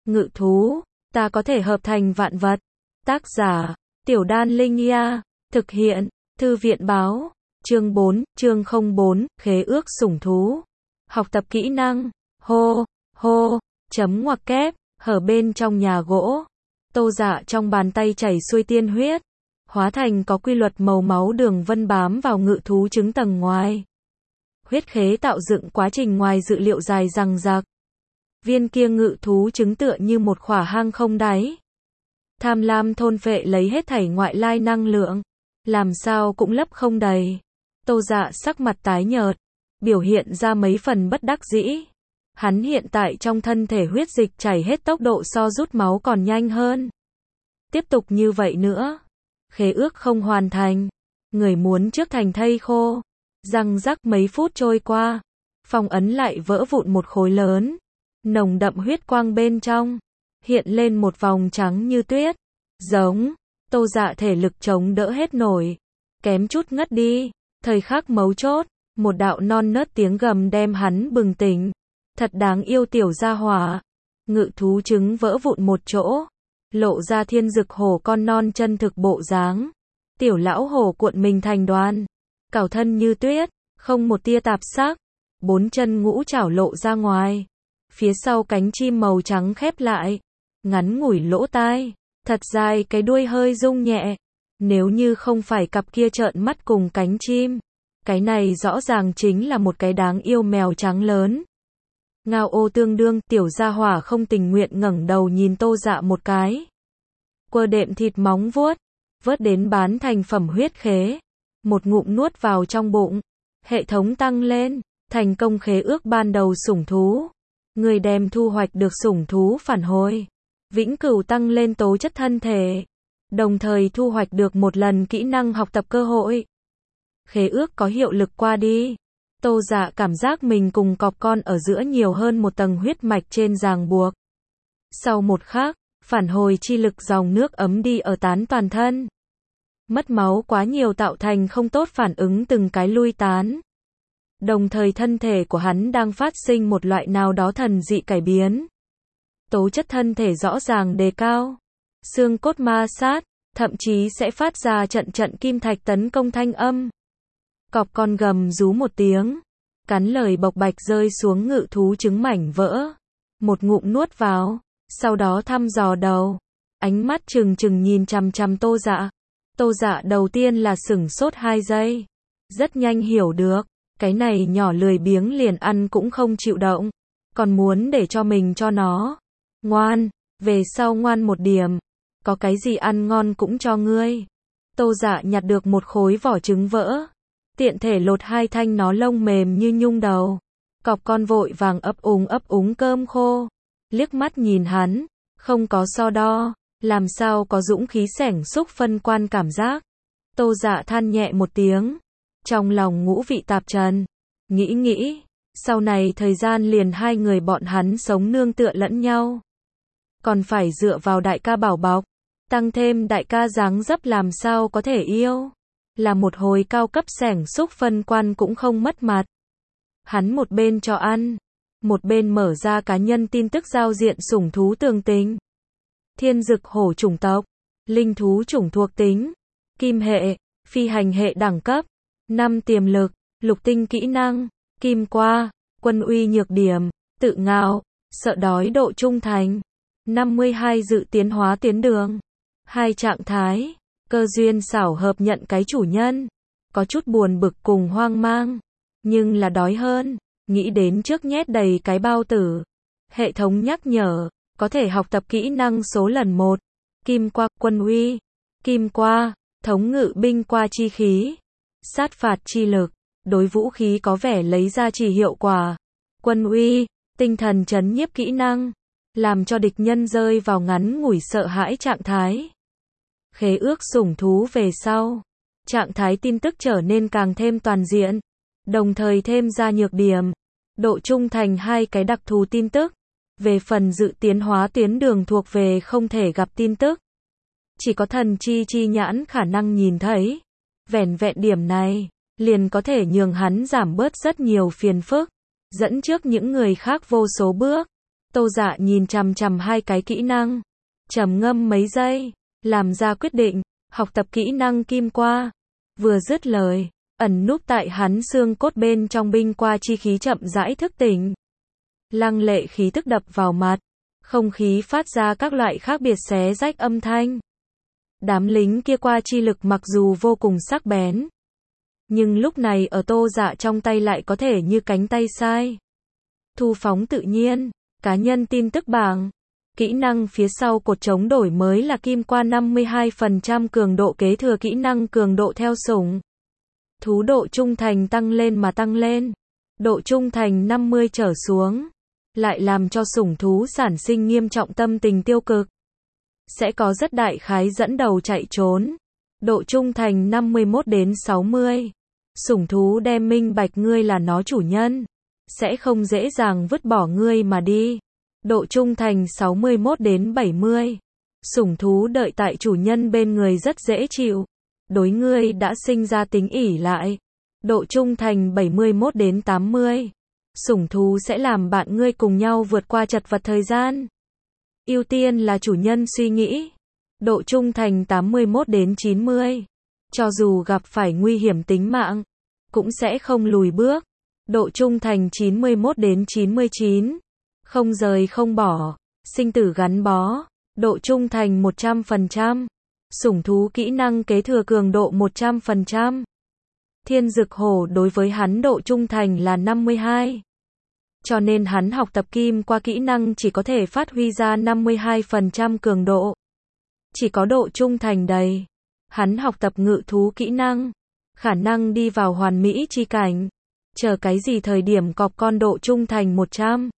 Ngự thú, ta có thể hợp thành vạn vật. Tác giả, Tiểu Đan Linh Nha. Thực hiện, Thư viện báo. Chương 4, chương 04, khế ước sủng thú. Học tập kỹ năng. Hô, hô, chấm ngoặc kép, hở bên trong nhà gỗ. Tô Dạ trong bàn tay chảy xuôi tiên huyết, hóa thành có quy luật màu máu đường vân bám vào ngự thú trứng tầng ngoài. Huyết khế tạo dựng quá trình ngoài dự liệu dài dằng dặc. Viên kia ngự thú trứng tựa như một khỏa hang không đáy. Tham lam thôn phệ lấy hết thảy ngoại lai năng lượng, làm sao cũng lấp không đầy. Tô Dạ sắc mặt tái nhợt, biểu hiện ra mấy phần bất đắc dĩ. Hắn hiện tại trong thân thể huyết dịch chảy hết tốc độ so rút máu còn nhanh hơn. Tiếp tục như vậy nữa, khế ước không hoàn thành, người muốn trước thành thây khô. Răng rắc mấy phút trôi qua, phong ấn lại vỡ vụn một khối lớn, nồng đậm huyết quang bên trong, hiện lên một vòng trắng như tuyết. Giống, Tô Dạ thể lực chống đỡ hết nổi, kém chút ngất đi. Thời khắc mấu chốt, một đạo non nớt tiếng gầm đem hắn bừng tỉnh. Thật đáng yêu tiểu gia hỏa. Ngự thú trứng vỡ vụn một chỗ, lộ ra thiên dực hổ con non chân thực bộ dáng. Tiểu lão hổ cuộn mình thành đoàn, cào thân như tuyết, không một tia tạp sắc, bốn chân ngũ chảo lộ ra ngoài. Phía sau cánh chim màu trắng khép lại, ngắn ngủi lỗ tai, thật dài cái đuôi hơi rung nhẹ. Nếu như không phải cặp kia trợn mắt cùng cánh chim, cái này rõ ràng chính là một cái đáng yêu mèo trắng lớn. Ngao ô tương đương, tiểu gia hỏa không tình nguyện ngẩng đầu nhìn Tô Dạ một cái. Quơ đệm thịt móng vuốt, vớt đến bán thành phẩm huyết khế. Một ngụm nuốt vào trong bụng. Hệ thống tăng lên, thành công khế ước ban đầu sủng thú. Người đem thu hoạch được sủng thú phản hồi. Vĩnh cửu tăng lên tố chất thân thể. Đồng thời thu hoạch được một lần kỹ năng học tập cơ hội. Khế ước có hiệu lực qua đi. Tô Dạ cảm giác mình cùng cọp con ở giữa nhiều hơn một tầng huyết mạch trên ràng buộc. Sau một khắc, phản hồi chi lực dòng nước ấm đi ở tán toàn thân. Mất máu quá nhiều tạo thành không tốt phản ứng từng cái lui tán. Đồng thời thân thể của hắn đang phát sinh một loại nào đó thần dị cải biến. Tố chất thân thể rõ ràng đề cao. Xương cốt ma sát, thậm chí sẽ phát ra trận trận kim thạch tấn công thanh âm. Cọp con gầm rú một tiếng, cắn lời bộc bạch rơi xuống ngự thú trứng mảnh vỡ. Một ngụm nuốt vào, sau đó thăm dò đầu, ánh mắt trừng trừng nhìn chằm chằm Tô Dạ. Tô Dạ đầu tiên là sửng sốt 2 giây, rất nhanh hiểu được, cái này nhỏ lười biếng liền ăn cũng không chịu động, còn muốn để cho mình cho nó. Ngoan, về sau ngoan một điểm, có cái gì ăn ngon cũng cho ngươi. Tô Dạ nhặt được một khối vỏ trứng vỡ, tiện thể lột 2 thanh nó lông mềm như nhung đầu. Cọp con vội vàng ấp úng cơm khô, liếc mắt nhìn hắn, không có so đo, làm sao có dũng khí xẻng xúc phân quan cảm giác. Tô Dạ than nhẹ một tiếng, trong lòng ngũ vị tạp trần, nghĩ, sau này thời gian liền hai người bọn hắn sống nương tựa lẫn nhau. Còn phải dựa vào đại ca bảo bọc, tăng thêm đại ca dáng dấp làm sao có thể yêu. Là một hồi cao cấp xẻng xúc phân quan cũng không mất mặt. Hắn một bên cho ăn, một bên mở ra cá nhân tin tức giao diện sủng thú tường tính. Thiên dực hổ chủng tộc, linh thú chủng thuộc tính, kim hệ, phi hành hệ đẳng cấp, 5 tiềm lực, lục tinh kỹ năng, kim qua, quân uy nhược điểm, tự ngạo, sợ đói độ trung thành, 52 dự tiến hóa tiến đường, 2 trạng thái, cơ duyên xảo hợp nhận cái chủ nhân, có chút buồn bực cùng hoang mang, nhưng là đói hơn, nghĩ đến trước nhét đầy cái bao tử. Hệ thống nhắc nhở, có thể học tập kỹ năng số lần 1, kim qua, quân uy, kim qua, thống ngự binh qua chi khí, sát phạt chi lực, đối vũ khí có vẻ lấy ra chỉ hiệu quả, quân uy, tinh thần trấn nhiếp kỹ năng, làm cho địch nhân rơi vào ngắn ngủi sợ hãi trạng thái. Khế ước sủng thú về sau, trạng thái tin tức trở nên càng thêm toàn diện, đồng thời thêm ra nhược điểm, độ trung thành 2 cái đặc thù tin tức. Về phần dự tiến hóa tuyến đường thuộc về không thể gặp tin tức, chỉ có thần chi nhãn khả năng nhìn thấy. Vẻn vẹn điểm này, liền có thể nhường hắn giảm bớt rất nhiều phiền phức, dẫn trước những người khác vô số bước. Tô Dạ nhìn chằm chằm hai cái kỹ năng, trầm ngâm mấy giây, làm ra quyết định, học tập kỹ năng kim qua. Vừa dứt lời, ẩn núp tại hắn xương cốt bên trong binh qua chi khí chậm rãi thức tỉnh. Lăng lệ khí tức đập vào mặt, không khí phát ra các loại khác biệt xé rách âm thanh. Đám lính kia qua chi lực mặc dù vô cùng sắc bén, nhưng lúc này ở Tô Dạ trong tay lại có thể như cánh tay sai. Thu phóng tự nhiên, cá nhân tin tức bảng. Kỹ năng phía sau cột chống đổi mới là kim qua 52% cường độ kế thừa kỹ năng cường độ theo sủng. Thú độ trung thành tăng lên mà tăng lên. Độ trung thành 50 trở xuống, lại làm cho sủng thú sản sinh nghiêm trọng tâm tình tiêu cực. Sẽ có rất đại khái dẫn đầu chạy trốn. Độ trung thành 51 đến 60. Sủng thú đem minh bạch ngươi là nó chủ nhân, sẽ không dễ dàng vứt bỏ ngươi mà đi. Độ trung thành 61 đến 70. Sủng thú đợi tại chủ nhân bên người rất dễ chịu. Đối ngươi đã sinh ra tính ỷ lại. Độ trung thành 71 đến 80. Sủng thú sẽ làm bạn ngươi cùng nhau vượt qua chật vật thời gian. Ưu tiên là chủ nhân suy nghĩ. Độ trung thành 81 đến 90. Cho dù gặp phải nguy hiểm tính mạng, cũng sẽ không lùi bước. Độ trung thành 91 đến 99. Không rời không bỏ, sinh tử gắn bó. Độ trung thành 100%. Sủng thú kỹ năng kế thừa cường độ 100%. Thiên Dực Hổ đối với hắn độ trung thành là 52. Cho nên hắn học tập kim qua kỹ năng chỉ có thể phát huy ra 52% cường độ. Chỉ có độ trung thành đầy. Hắn học tập ngự thú kỹ năng, khả năng đi vào hoàn mỹ chi cảnh. Chờ cái gì thời điểm cọp con độ trung thành 100.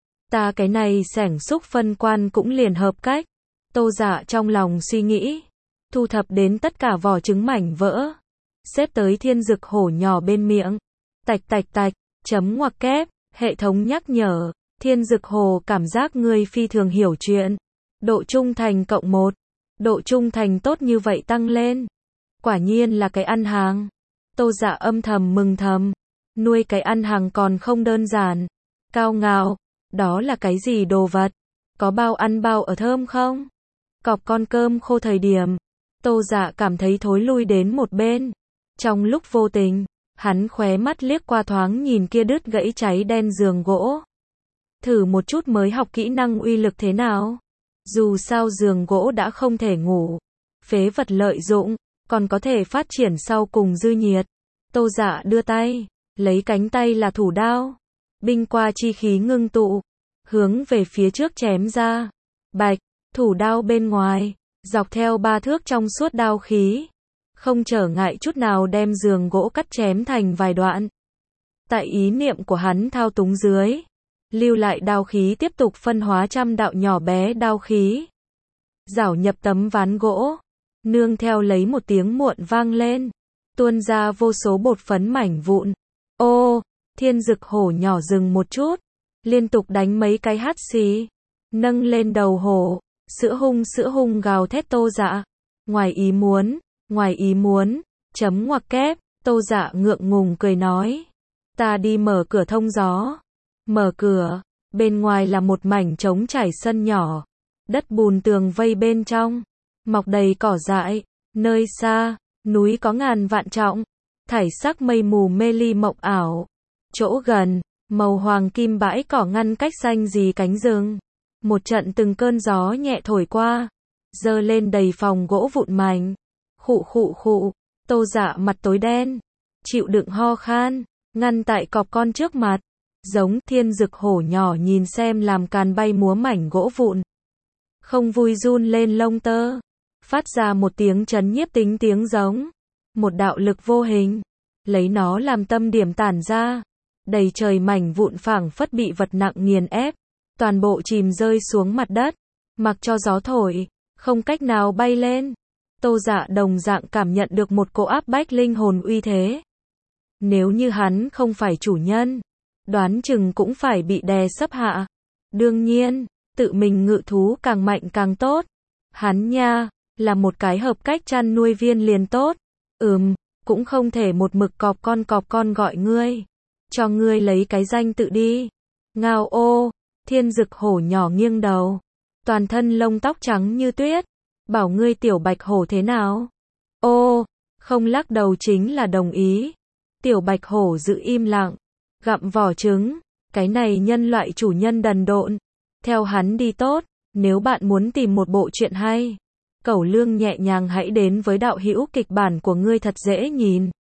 Ta cái này xẻng xúc phân quan cũng liền hợp cách. Tô Dạ trong lòng suy nghĩ, thu thập đến tất cả vỏ trứng mảnh vỡ, xếp tới Thiên Dực Hổ nhỏ bên miệng. Tạch tạch tạch, chấm ngoặc kép, hệ thống nhắc nhở, Thiên Dực Hổ cảm giác ngươi phi thường hiểu chuyện. Độ trung thành cộng 1. Độ trung thành tốt như vậy tăng lên. Quả nhiên là cái ăn hàng. Tô Dạ âm thầm mừng thầm. Nuôi cái ăn hàng còn không đơn giản. Cao ngạo, đó là cái gì đồ vật? Có bao ăn bao ở thơm không? Cọp con cơm khô thời điểm, Tô Dạ cảm thấy thối lui đến một bên. Trong lúc vô tình, hắn khóe mắt liếc qua thoáng nhìn kia đứt gãy cháy đen giường gỗ. Thử một chút mới học kỹ năng uy lực thế nào? Dù sao giường gỗ đã không thể ngủ, phế vật lợi dụng, còn có thể phát triển sau cùng dư nhiệt. Tô Dạ đưa tay, lấy cánh tay là thủ đao. Binh qua chi khí ngưng tụ, hướng về phía trước chém ra. Bạch, thủ đao bên ngoài, dọc theo 3 thước trong suốt đao khí. Không trở ngại chút nào đem giường gỗ cắt chém thành vài đoạn. Tại ý niệm của hắn thao túng dưới, lưu lại đao khí tiếp tục phân hóa trăm đạo nhỏ bé đao khí. Rảo nhập tấm ván gỗ, nương theo lấy một tiếng muộn vang lên, tuôn ra vô số bột phấn mảnh vụn. Ô, Thiên Dực Hổ nhỏ dừng một chút, liên tục đánh mấy cái hắt xì, nâng lên đầu hổ, sữa hung gào thét Tô Dạ. Ngoài ý muốn, chấm ngoặc kép, Tô Dạ ngượng ngùng cười nói. Ta đi mở cửa thông gió. Mở cửa, bên ngoài là một mảnh trống trải sân nhỏ, đất bùn tường vây bên trong, mọc đầy cỏ dại, nơi xa, núi có ngàn vạn trọng, thải sắc mây mù mê ly mộng ảo. Chỗ gần, màu hoàng kim bãi cỏ ngăn cách xanh gì cánh rừng. Một trận từng cơn gió nhẹ thổi qua, dơ lên đầy phòng gỗ vụn mảnh. Khụ, Tô Dạ mặt tối đen, chịu đựng ho khan, ngăn tại cọp con trước mặt. Giống Thiên Dực Hổ nhỏ nhìn xem làm càn bay múa mảnh gỗ vụn. Không vui run lên lông tơ, phát ra một tiếng chấn nhiếp tính tiếng giống. Một đạo lực vô hình, lấy nó làm tâm điểm tản ra. Đầy trời mảnh vụn phảng phất bị vật nặng nghiền ép, toàn bộ chìm rơi xuống mặt đất, mặc cho gió thổi, không cách nào bay lên. Tô Dạ đồng dạng cảm nhận được một cỗ áp bách linh hồn uy thế. Nếu như hắn không phải chủ nhân, đoán chừng cũng phải bị đè sấp hạ. Đương nhiên, tự mình ngự thú càng mạnh càng tốt. Hắn nha, là một cái hợp cách chăn nuôi viên liền tốt. Cũng không thể một mực cọp con gọi ngươi. Cho ngươi lấy cái danh tự đi. Ngao ô, Thiên Dực hổ nhỏ nghiêng đầu. Toàn thân lông tóc trắng như tuyết. Bảo ngươi tiểu bạch hổ thế nào? Ô, không lắc đầu chính là đồng ý. Tiểu bạch hổ giữ im lặng. Gặm vỏ trứng. Cái này nhân loại chủ nhân đần độn. Theo hắn đi tốt. Nếu bạn muốn tìm một bộ truyện hay, Cẩu Lương nhẹ nhàng hãy đến với đạo hữu kịch bản của ngươi thật dễ nhìn.